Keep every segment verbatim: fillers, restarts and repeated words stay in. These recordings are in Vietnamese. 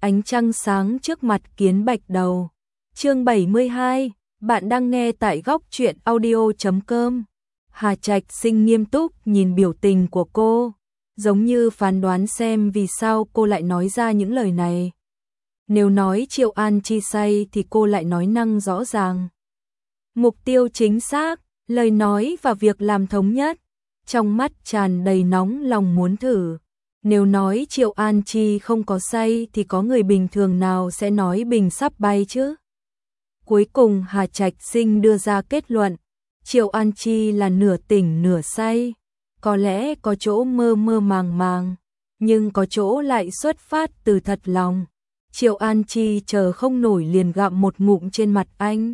ánh trăng sáng trước mặt kiến bạch đầu. Chương bảy mươi hai, bạn đang nghe tại góc truyện audio chấm com. Hà Trạch Sinh nghiêm túc nhìn biểu tình của cô, giống như phán đoán xem vì sao cô lại nói ra những lời này. Nếu nói Triệu An Chi say thì cô lại nói năng rõ ràng. Mục tiêu chính xác, lời nói và việc làm thống nhất, trong mắt tràn đầy nóng lòng muốn thử. Nếu nói Triệu An Chi không có say thì có người bình thường nào sẽ nói bình sắp bay chứ? Cuối cùng Hà Trạch Sinh đưa ra kết luận, Triệu An Chi là nửa tỉnh nửa say, có lẽ có chỗ mơ mơ màng màng, nhưng có chỗ lại xuất phát từ thật lòng. Triệu An Chi chờ không nổi liền gặm một ngụm trên mặt anh.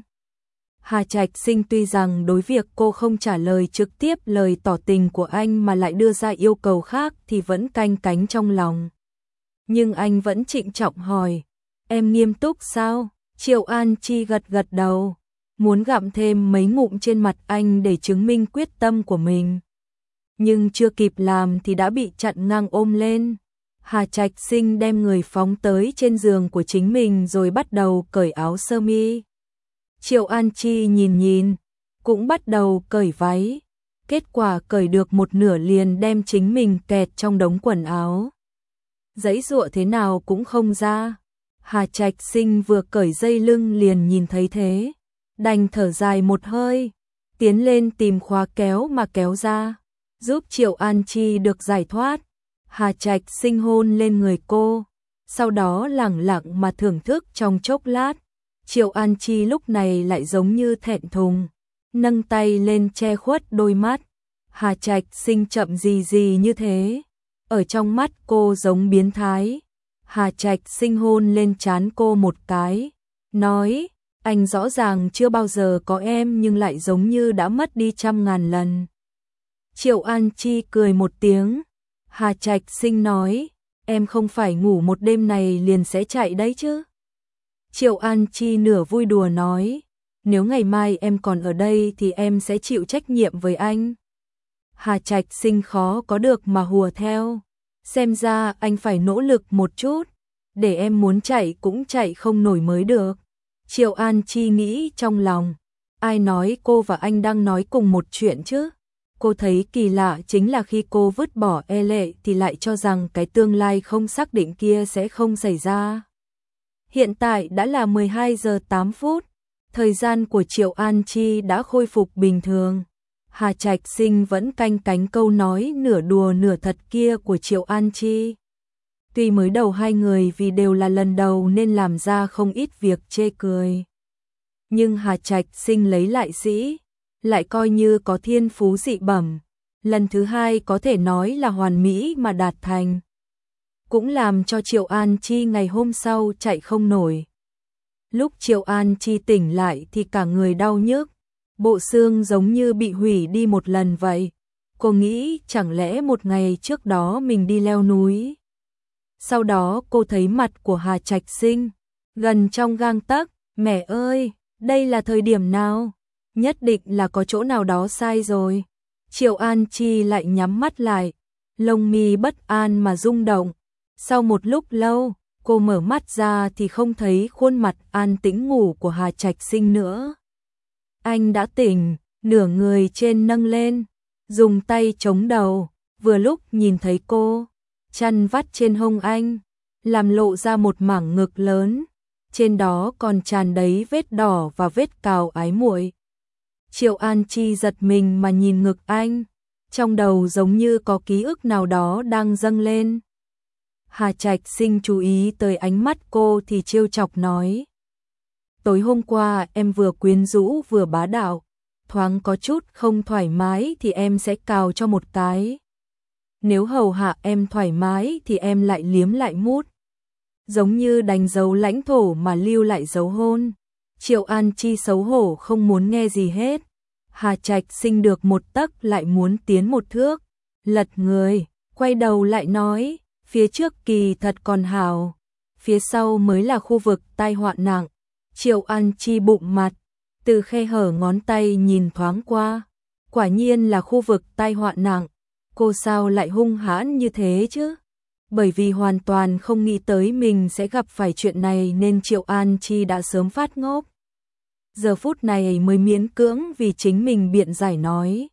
Hà Trạch Sinh tuy rằng đối việc cô không trả lời trực tiếp lời tỏ tình của anh mà lại đưa ra yêu cầu khác thì vẫn canh cánh trong lòng. Nhưng anh vẫn trịnh trọng hỏi, em nghiêm túc sao? Triệu An Chi gật gật đầu, muốn gặm thêm mấy ngụm trên mặt anh để chứng minh quyết tâm của mình. Nhưng chưa kịp làm thì đã bị chặn ngang ôm lên. Hà Trạch Sinh đem người phóng tới trên giường của chính mình rồi bắt đầu cởi áo sơ mi. Triệu An Chi nhìn nhìn, cũng bắt đầu cởi váy. Kết quả cởi được một nửa liền đem chính mình kẹt trong đống quần áo. Giãy giụa thế nào cũng không ra. Hà Trạch Sinh vừa cởi dây lưng liền nhìn thấy thế, đành thở dài một hơi, tiến lên tìm khóa kéo mà kéo ra, giúp Triệu An Chi được giải thoát. Hà Trạch Sinh hôn lên người cô, sau đó lẳng lặng mà thưởng thức trong chốc lát. Triệu An Chi lúc này lại giống như thẹn thùng, nâng tay lên che khuất đôi mắt. Hà Trạch Sinh chậm gì gì như thế, ở trong mắt cô giống biến thái. Hà Trạch Sinh hôn lên trán cô một cái, nói, anh rõ ràng chưa bao giờ có em nhưng lại giống như đã mất đi trăm ngàn lần. Triệu An Chi cười một tiếng. Hà Trạch Sinh nói, em không phải ngủ một đêm này liền sẽ chạy đấy chứ? Triệu An Chi nửa vui đùa nói, nếu ngày mai em còn ở đây thì em sẽ chịu trách nhiệm với anh. Hà Trạch Sinh khó có được mà hùa theo, xem ra anh phải nỗ lực một chút, để em muốn chạy cũng chạy không nổi mới được. Triệu An Chi nghĩ trong lòng, ai nói cô và anh đang nói cùng một chuyện chứ? Cô thấy kỳ lạ chính là khi cô vứt bỏ e lệ thì lại cho rằng cái tương lai không xác định kia sẽ không xảy ra. Hiện tại đã là mười hai giờ tám phút, thời gian của Triệu An Chi đã khôi phục bình thường. Hà Trạch Sinh vẫn canh cánh câu nói nửa đùa nửa thật kia của Triệu An Chi. Tuy mới đầu hai người vì đều là lần đầu nên làm ra không ít việc chê cười. Nhưng Hà Trạch Sinh lấy lại sĩ, lại coi như có thiên phú dị bẩm. Lần thứ hai có thể nói là hoàn mỹ mà đạt thành. Cũng làm cho Triệu An Chi ngày hôm sau chạy không nổi. Lúc Triệu An Chi tỉnh lại thì cả người đau nhức, bộ xương giống như bị hủy đi một lần vậy. Cô nghĩ chẳng lẽ một ngày trước đó mình đi leo núi. Sau đó cô thấy mặt của Hà Trạch Sinh, gần trong gang tấc, mẹ ơi, đây là thời điểm nào? Nhất định là có chỗ nào đó sai rồi. Triệu An Chi lại nhắm mắt lại, lông mi bất an mà rung động. Sau một lúc lâu, cô mở mắt ra thì không thấy khuôn mặt an tĩnh ngủ của Hà Trạch Sinh nữa. Anh đã tỉnh, nửa người trên nâng lên, dùng tay chống đầu, vừa lúc nhìn thấy cô, chăn vắt trên hông anh, làm lộ ra một mảng ngực lớn, trên đó còn tràn đầy vết đỏ và vết cào ái muội. Triệu An Chi giật mình mà nhìn ngực anh, trong đầu giống như có ký ức nào đó đang dâng lên. Hà Trạch Sinh chú ý tới ánh mắt cô thì trêu chọc nói, tối hôm qua em vừa quyến rũ vừa bá đạo, thoáng có chút không thoải mái thì em sẽ cào cho một cái. Nếu hầu hạ em thoải mái thì em lại liếm lại mút. Giống như đánh dấu lãnh thổ mà lưu lại dấu hôn. Triệu An Chi xấu hổ không muốn nghe gì hết. Hà Trạch Sinh được một tấc lại muốn tiến một thước. Lật người, quay đầu lại nói, phía trước kỳ thật còn hào, phía sau mới là khu vực tai họa nặng. Triệu An Chi bụng mặt, từ khe hở ngón tay nhìn thoáng qua, quả nhiên là khu vực tai họa nặng. Cô sao lại hung hãn như thế chứ? Bởi vì hoàn toàn không nghĩ tới mình sẽ gặp phải chuyện này nên Triệu An Chi đã sớm phát ngốc. Giờ phút này mới miễn cưỡng vì chính mình biện giải nói.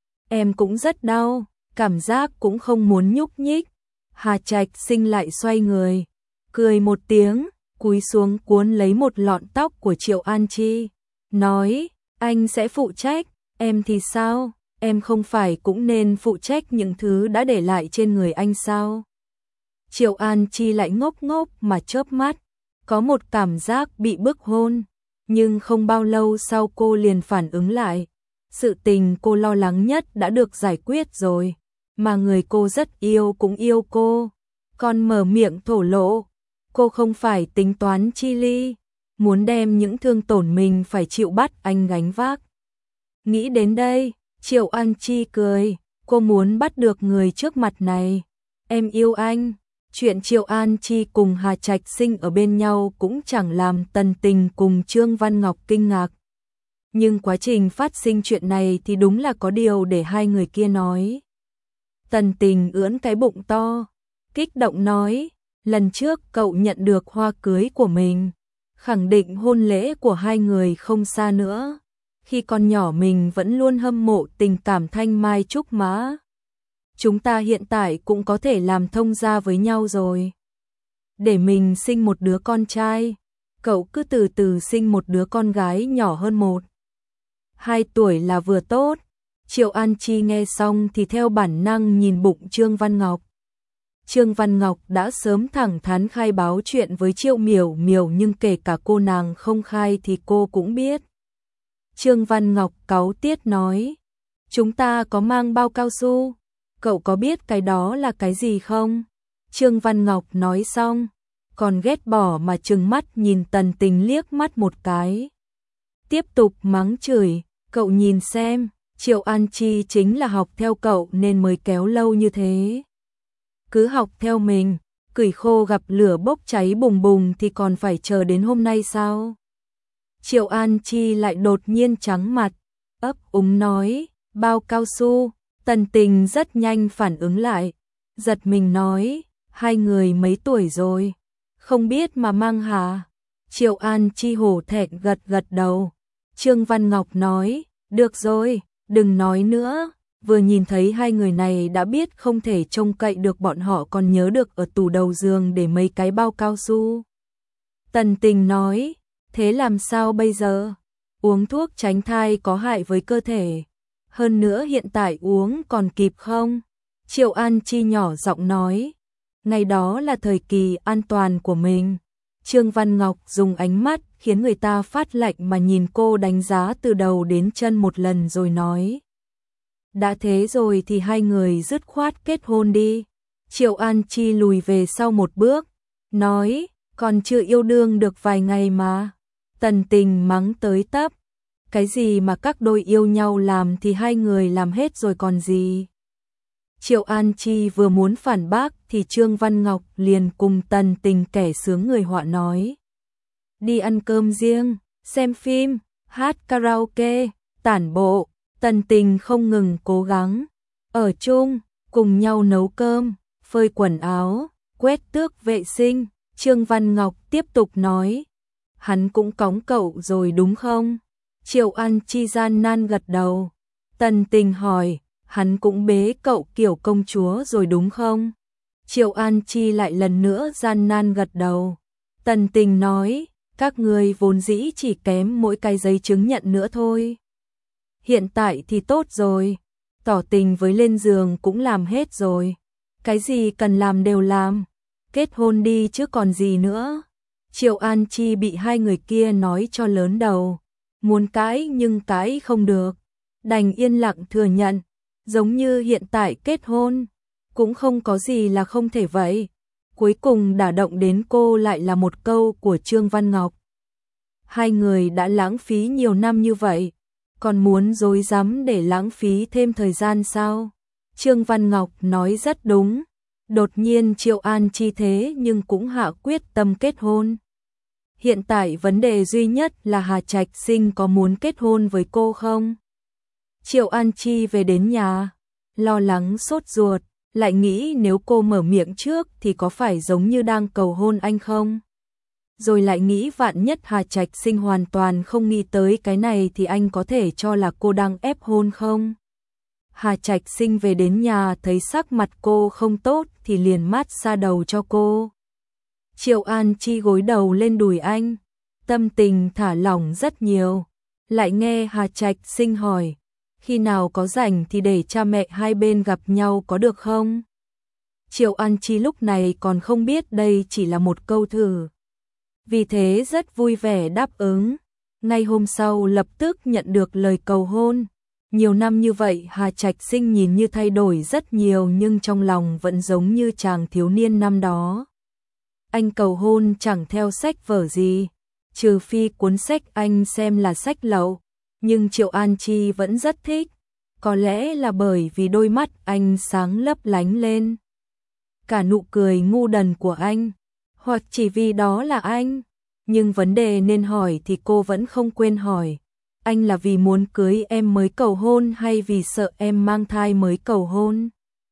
Em cũng rất đau, cảm giác cũng không muốn nhúc nhích. Hà Trạch Sinh lại xoay người, cười một tiếng, cúi xuống cuốn lấy một lọn tóc của Triệu An Chi, nói, anh sẽ phụ trách, em thì sao, em không phải cũng nên phụ trách những thứ đã để lại trên người anh sao? Triệu An Chi lại ngốc ngốc mà chớp mắt, có một cảm giác bị bức hôn, nhưng không bao lâu sau cô liền phản ứng lại. Sự tình cô lo lắng nhất đã được giải quyết rồi, mà người cô rất yêu cũng yêu cô, còn mở miệng thổ lộ, cô không phải tính toán chi ly, muốn đem những thương tổn mình phải chịu bắt anh gánh vác. Nghĩ đến đây, Triệu An Chi cười, cô muốn bắt được người trước mặt này, em yêu anh. Chuyện Triệu An Chi cùng Hà Trạch Sinh ở bên nhau cũng chẳng làm Tần Tình cùng Trương Văn Ngọc kinh ngạc. Nhưng quá trình phát sinh chuyện này thì đúng là có điều để hai người kia nói. Tần Tình ưỡn cái bụng to, kích động nói, lần trước cậu nhận được hoa cưới của mình, khẳng định hôn lễ của hai người không xa nữa. Khi còn nhỏ mình vẫn luôn hâm mộ tình cảm thanh mai trúc mã. Chúng ta hiện tại cũng có thể làm thông gia với nhau rồi. Để mình sinh một đứa con trai, cậu cứ từ từ sinh một đứa con gái nhỏ hơn một. Hai tuổi là vừa tốt. Triệu An Chi nghe xong thì theo bản năng nhìn bụng Trương Văn Ngọc. Trương Văn Ngọc đã sớm thẳng thắn khai báo chuyện với Triệu Miểu Miểu nhưng kể cả cô nàng không khai thì cô cũng biết. Trương Văn Ngọc cáu tiết nói, chúng ta có mang bao cao su, cậu có biết cái đó là cái gì không? Trương Văn Ngọc nói xong, còn ghét bỏ mà trừng mắt nhìn Tần Tình liếc mắt một cái. Tiếp tục mắng chửi, cậu nhìn xem, Triệu An Chi chính là học theo cậu nên mới kéo lâu như thế. Cứ học theo mình, củi khô gặp lửa bốc cháy bùng bùng thì còn phải chờ đến hôm nay sao? Triệu An Chi lại đột nhiên trắng mặt, ấp úng nói, bao cao su. Tần Tình rất nhanh phản ứng lại, giật mình nói, hai người mấy tuổi rồi, không biết mà mang hả? Triệu An Chi hổ thẹn gật gật đầu. Trương Văn Ngọc nói, được rồi, đừng nói nữa, vừa nhìn thấy hai người này đã biết không thể trông cậy được, bọn họ còn nhớ được ở tủ đầu giường để mấy cái bao cao su. Tần Tình nói, thế làm sao bây giờ? Uống thuốc tránh thai có hại với cơ thể. Hơn nữa hiện tại uống còn kịp không? Triệu An Chi nhỏ giọng nói, ngày đó là thời kỳ an toàn của mình. Trương Văn Ngọc dùng ánh mắt khiến người ta phát lạnh mà nhìn cô đánh giá từ đầu đến chân một lần rồi nói, đã thế rồi thì hai người dứt khoát kết hôn đi. Triệu An Chi lùi về sau một bước, nói, còn chưa yêu đương được vài ngày mà. Tần Tình mắng tới tấp, cái gì mà các đôi yêu nhau làm thì hai người làm hết rồi còn gì. Triệu An Chi vừa muốn phản bác thì Trương Văn Ngọc liền cùng Tần Tình kẻ sướng người họa nói, đi ăn cơm riêng, xem phim, hát karaoke, tản bộ. Tần Tình không ngừng cố gắng, ở chung, cùng nhau nấu cơm, phơi quần áo, quét tước vệ sinh. Trương Văn Ngọc tiếp tục nói, hắn cũng cõng cậu rồi đúng không? Triệu An Chi gian nan gật đầu. Tần Tình hỏi, hắn cũng bế cậu kiểu công chúa rồi đúng không? Triệu An Chi lại lần nữa gian nan gật đầu. Tần Tình nói, các người vốn dĩ chỉ kém mỗi cái giấy chứng nhận nữa thôi. Hiện tại thì tốt rồi, tỏ tình với lên giường cũng làm hết rồi. Cái gì cần làm đều làm, kết hôn đi chứ còn gì nữa. Triệu An Chi bị hai người kia nói cho lớn đầu, muốn cãi nhưng cãi không được, đành yên lặng thừa nhận, giống như hiện tại kết hôn, cũng không có gì là không thể vậy. Cuối cùng đả động đến cô lại là một câu của Trương Văn Ngọc. Hai người đã lãng phí nhiều năm như vậy, còn muốn dối dám để lãng phí thêm thời gian sao? Trương Văn Ngọc nói rất đúng. Đột nhiên Triệu An Chi thế nhưng cũng hạ quyết tâm kết hôn. Hiện tại vấn đề duy nhất là Hà Trạch Sinh có muốn kết hôn với cô không? Triệu An Chi về đến nhà, lo lắng sốt ruột, lại nghĩ nếu cô mở miệng trước thì có phải giống như đang cầu hôn anh không? Rồi lại nghĩ vạn nhất Hà Trạch Sinh hoàn toàn không nghĩ tới cái này thì anh có thể cho là cô đang ép hôn không? Hà Trạch Sinh về đến nhà thấy sắc mặt cô không tốt thì liền mát xa đầu cho cô. Triệu An Chi gối đầu lên đùi anh, tâm tình thả lỏng rất nhiều. Lại nghe Hà Trạch Sinh hỏi, khi nào có rảnh thì để cha mẹ hai bên gặp nhau có được không? Triệu An Chi lúc này còn không biết đây chỉ là một câu thử. Vì thế rất vui vẻ đáp ứng. Ngay hôm sau lập tức nhận được lời cầu hôn. Nhiều năm như vậy Hà Trạch Sinh nhìn như thay đổi rất nhiều nhưng trong lòng vẫn giống như chàng thiếu niên năm đó. Anh cầu hôn chẳng theo sách vở gì, trừ phi cuốn sách anh xem là sách lậu, nhưng Triệu An Chi vẫn rất thích, có lẽ là bởi vì đôi mắt anh sáng lấp lánh lên. Cả nụ cười ngu đần của anh, hoặc chỉ vì đó là anh, nhưng vấn đề nên hỏi thì cô vẫn không quên hỏi. Anh là vì muốn cưới em mới cầu hôn hay vì sợ em mang thai mới cầu hôn?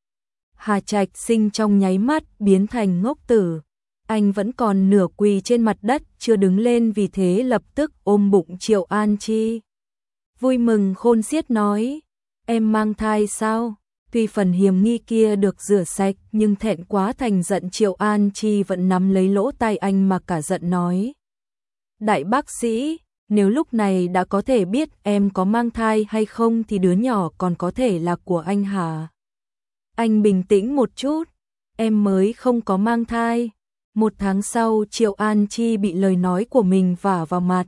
Hà Trạch Sinh trong nháy mắt biến thành ngốc tử. Anh vẫn còn nửa quỳ trên mặt đất chưa đứng lên, vì thế lập tức ôm bụng Triệu An Chi. Vui mừng khôn xiết nói, em mang thai sao? Tuy phần hiềm nghi kia được rửa sạch nhưng thẹn quá thành giận, Triệu An Chi vẫn nắm lấy lỗ tai anh mà cả giận nói. Đại bác sĩ, nếu lúc này đã có thể biết em có mang thai hay không thì đứa nhỏ còn có thể là của anh hả? Anh bình tĩnh một chút, em mới không có mang thai. Một tháng sau Triệu An Chi bị lời nói của mình vả vào mặt.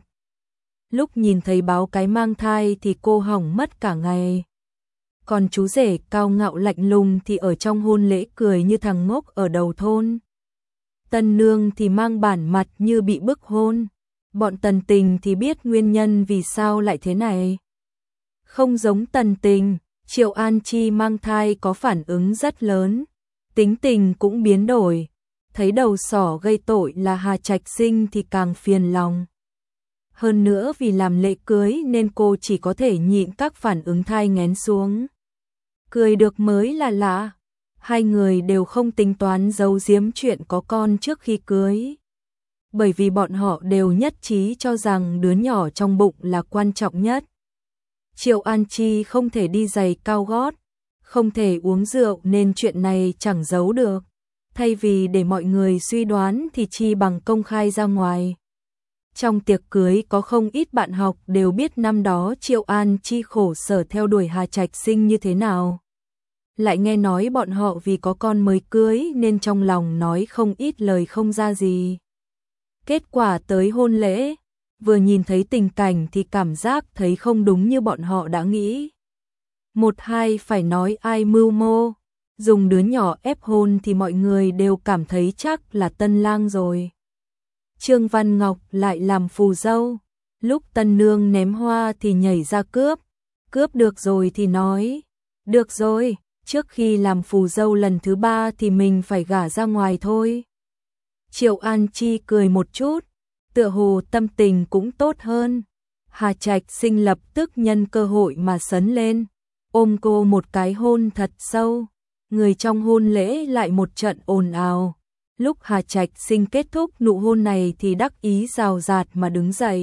Lúc nhìn thấy báo cái mang thai thì cô hỏng mất cả ngày. Còn chú rể cao ngạo lạnh lùng thì ở trong hôn lễ cười như thằng ngốc ở đầu thôn. Tân nương thì mang bản mặt như bị bức hôn. Bọn Tần Tình thì biết nguyên nhân vì sao lại thế này. Không giống Tần Tình, Triệu An Chi mang thai có phản ứng rất lớn, tính tình cũng biến đổi. Thấy đầu sỏ gây tội là Hà Trạch Sinh thì càng phiền lòng. Hơn nữa vì làm lễ cưới nên cô chỉ có thể nhịn các phản ứng thai nghén xuống. Cười được mới là lạ. Hai người đều không tính toán giấu giếm chuyện có con trước khi cưới. Bởi vì bọn họ đều nhất trí cho rằng đứa nhỏ trong bụng là quan trọng nhất. Triệu An Chi không thể đi giày cao gót, không thể uống rượu nên chuyện này chẳng giấu được. Thay vì để mọi người suy đoán thì chi bằng công khai ra ngoài. Trong tiệc cưới có không ít bạn học đều biết năm đó Triệu An Chi khổ sở theo đuổi Hà Trạch Sinh như thế nào. Lại nghe nói bọn họ vì có con mới cưới nên trong lòng nói không ít lời không ra gì. Kết quả tới hôn lễ, vừa nhìn thấy tình cảnh thì cảm giác thấy không đúng như bọn họ đã nghĩ. Một hai phải nói ai mưu mô, dùng đứa nhỏ ép hôn thì mọi người đều cảm thấy chắc là tân lang rồi. Trương Văn Ngọc lại làm phù dâu, lúc tân nương ném hoa thì nhảy ra cướp, cướp được rồi thì nói, được rồi, trước khi làm phù dâu lần thứ ba thì mình phải gả ra ngoài thôi. Triệu An Chi cười một chút, tựa hồ tâm tình cũng tốt hơn. Hà Trạch Sinh lập tức nhân cơ hội mà sấn lên, ôm cô một cái hôn thật sâu. Người trong hôn lễ lại một trận ồn ào. Lúc Hà Trạch Sinh kết thúc nụ hôn này thì đắc ý rào rạt mà đứng dậy,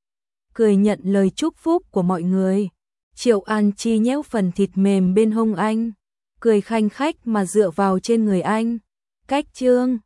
cười nhận lời chúc phúc của mọi người. Triệu An Chi nhéo phần thịt mềm bên hông anh, cười khanh khách mà dựa vào trên người anh. Cách chương